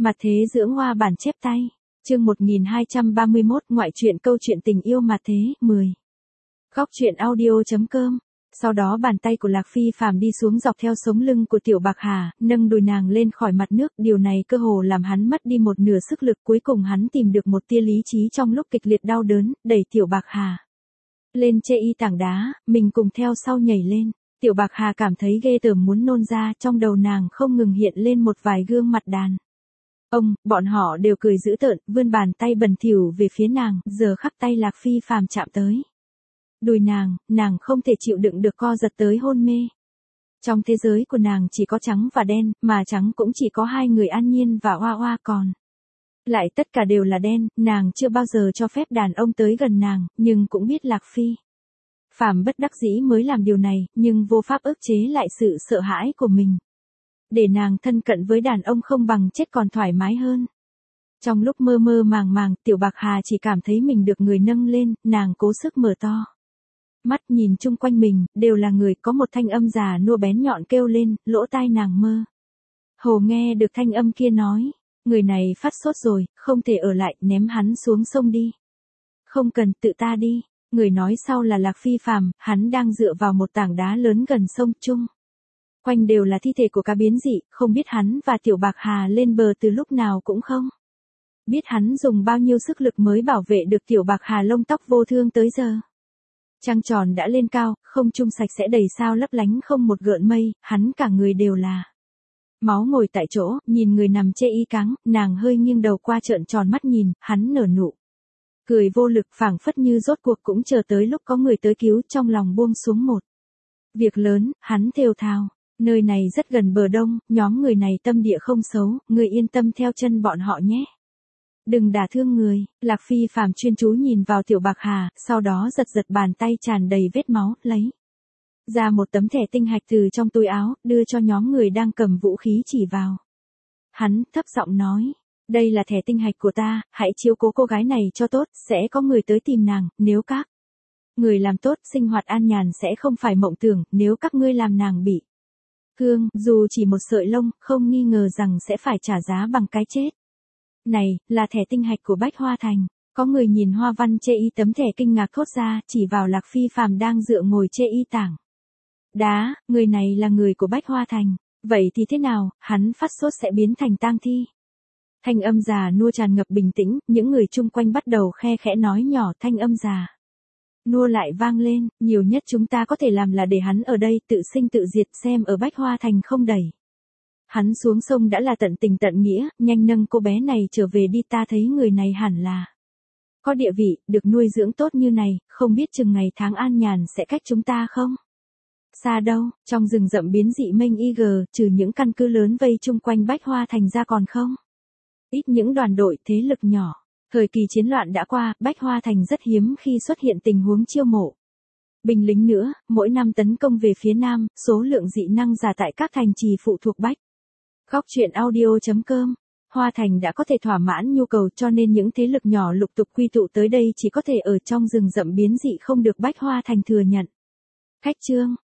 Mặt thế dưỡng hoa bản chép tay. Chương 1231 ngoại truyện câu chuyện tình yêu mặt thế 10. Góc truyện audio.com. Sau đó bàn tay của Lạc Phi Phàm đi xuống dọc theo sống lưng của Tiểu Bạc Hà, nâng đùi nàng lên khỏi mặt nước, điều này cơ hồ làm hắn mất đi một nửa sức lực, cuối cùng hắn tìm được một tia lý trí trong lúc kịch liệt đau đớn, đẩy Tiểu Bạc Hà lên chê y tảng đá, mình cùng theo sau nhảy lên. Tiểu Bạc Hà cảm thấy ghê tởm muốn nôn ra, trong đầu nàng không ngừng hiện lên một vài gương mặt đàn bọn họ đều cười dữ tợn, vươn bàn tay bẩn thỉu về phía nàng, giờ khắc tay Lạc Phi Phàm chạm tới đùi nàng không thể chịu đựng được co giật tới hôn mê. Trong thế giới của nàng chỉ có trắng và đen, mà trắng cũng chỉ có hai người An Nhiên và Hoa Hoa, còn lại tất cả đều là đen. Nàng chưa bao giờ cho phép đàn ông tới gần nàng, nhưng cũng biết Lạc Phi Phàm bất đắc dĩ mới làm điều này, nhưng vô pháp ức chế lại sự sợ hãi của mình. Để nàng thân cận với đàn ông không bằng chết còn thoải mái hơn. Trong lúc mơ mơ màng màng, Tiểu Bạc Hà chỉ cảm thấy mình được người nâng lên, nàng cố sức mở to mắt nhìn chung quanh mình, đều là người. Có một thanh âm già nua bén nhọn kêu lên, lỗ tai nàng mơ hồ nghe được thanh âm kia nói, người này phát sốt rồi, không thể ở lại, ném hắn xuống sông đi. Không cần, tự ta đi. Người nói sau là Lạc Phi Phàm, hắn đang dựa vào một tảng đá lớn gần sông, chung quanh đều là thi thể của cá biến dị, không biết hắn và Tiểu Bạc Hà lên bờ từ lúc nào, cũng không biết hắn dùng bao nhiêu sức lực mới bảo vệ được Tiểu Bạc Hà lông tóc vô thương tới giờ. Trăng tròn đã lên cao, không trung sạch sẽ đầy sao lấp lánh không một gợn mây, hắn cả người đều là máu ngồi tại chỗ, nhìn người nằm chê y cáng, nàng hơi nghiêng đầu qua trợn tròn mắt nhìn, hắn nở nụ cười vô lực, phảng phất như rốt cuộc cũng chờ tới lúc có người tới cứu, trong lòng buông xuống một việc lớn. Hắn thều thào, nơi này rất gần bờ đông, nhóm người này tâm địa không xấu, người yên tâm theo chân bọn họ nhé. Đừng đả thương người. Lạc Phi Phàm chuyên chú nhìn vào Tiểu Bạc Hà, sau đó giật bàn tay tràn đầy vết máu, lấy ra một tấm thẻ tinh hạch từ trong túi áo, đưa cho nhóm người đang cầm vũ khí chỉ vào hắn, thấp giọng nói, đây là thẻ tinh hạch của ta, hãy chiếu cố cô gái này cho tốt, sẽ có người tới tìm nàng, nếu các người làm tốt, sinh hoạt an nhàn sẽ không phải mộng tưởng, nếu các ngươi làm nàng bị thương, dù chỉ một sợi lông, không nghi ngờ rằng sẽ phải trả giá bằng cái chết. Này, là thẻ tinh hạch của Bách Hoa Thành. Có người nhìn hoa văn chê y tấm thẻ kinh ngạc thốt ra, chỉ vào Lạc Phi Phàm đang dựa ngồi chê y tảng đá, người này là người của Bách Hoa Thành. Vậy thì thế nào, hắn phát sốt sẽ biến thành tang thi. Thanh âm già nua tràn ngập bình tĩnh, những người chung quanh bắt đầu khe khẽ nói nhỏ. Thanh âm già nua lại vang lên, nhiều nhất chúng ta có thể làm là để hắn ở đây tự sinh tự diệt, xem ở Bách Hoa Thành không đẩy hắn xuống sông đã là tận tình tận nghĩa, nhanh nâng cô bé này trở về đi, ta thấy người này hẳn là có địa vị, được nuôi dưỡng tốt như này, không biết chừng ngày tháng an nhàn sẽ cách chúng ta không xa đâu. Trong rừng rậm biến dị mênh IG, trừ những căn cứ lớn vây chung quanh Bách Hoa Thành ra còn không ít những đoàn đội thế lực nhỏ. Thời kỳ chiến loạn đã qua, Bách Hoa Thành rất hiếm khi xuất hiện tình huống chiêu mộ binh lính nữa, mỗi năm tấn công về phía nam, số lượng dị năng giả tại các thành trì phụ thuộc Bách Góc truyện audio.com. Hoa Thành đã có thể thỏa mãn nhu cầu, cho nên những thế lực nhỏ lục tục quy tụ tới đây, chỉ có thể ở trong rừng rậm biến dị không được Bách Hoa Thành thừa nhận. Khách trương,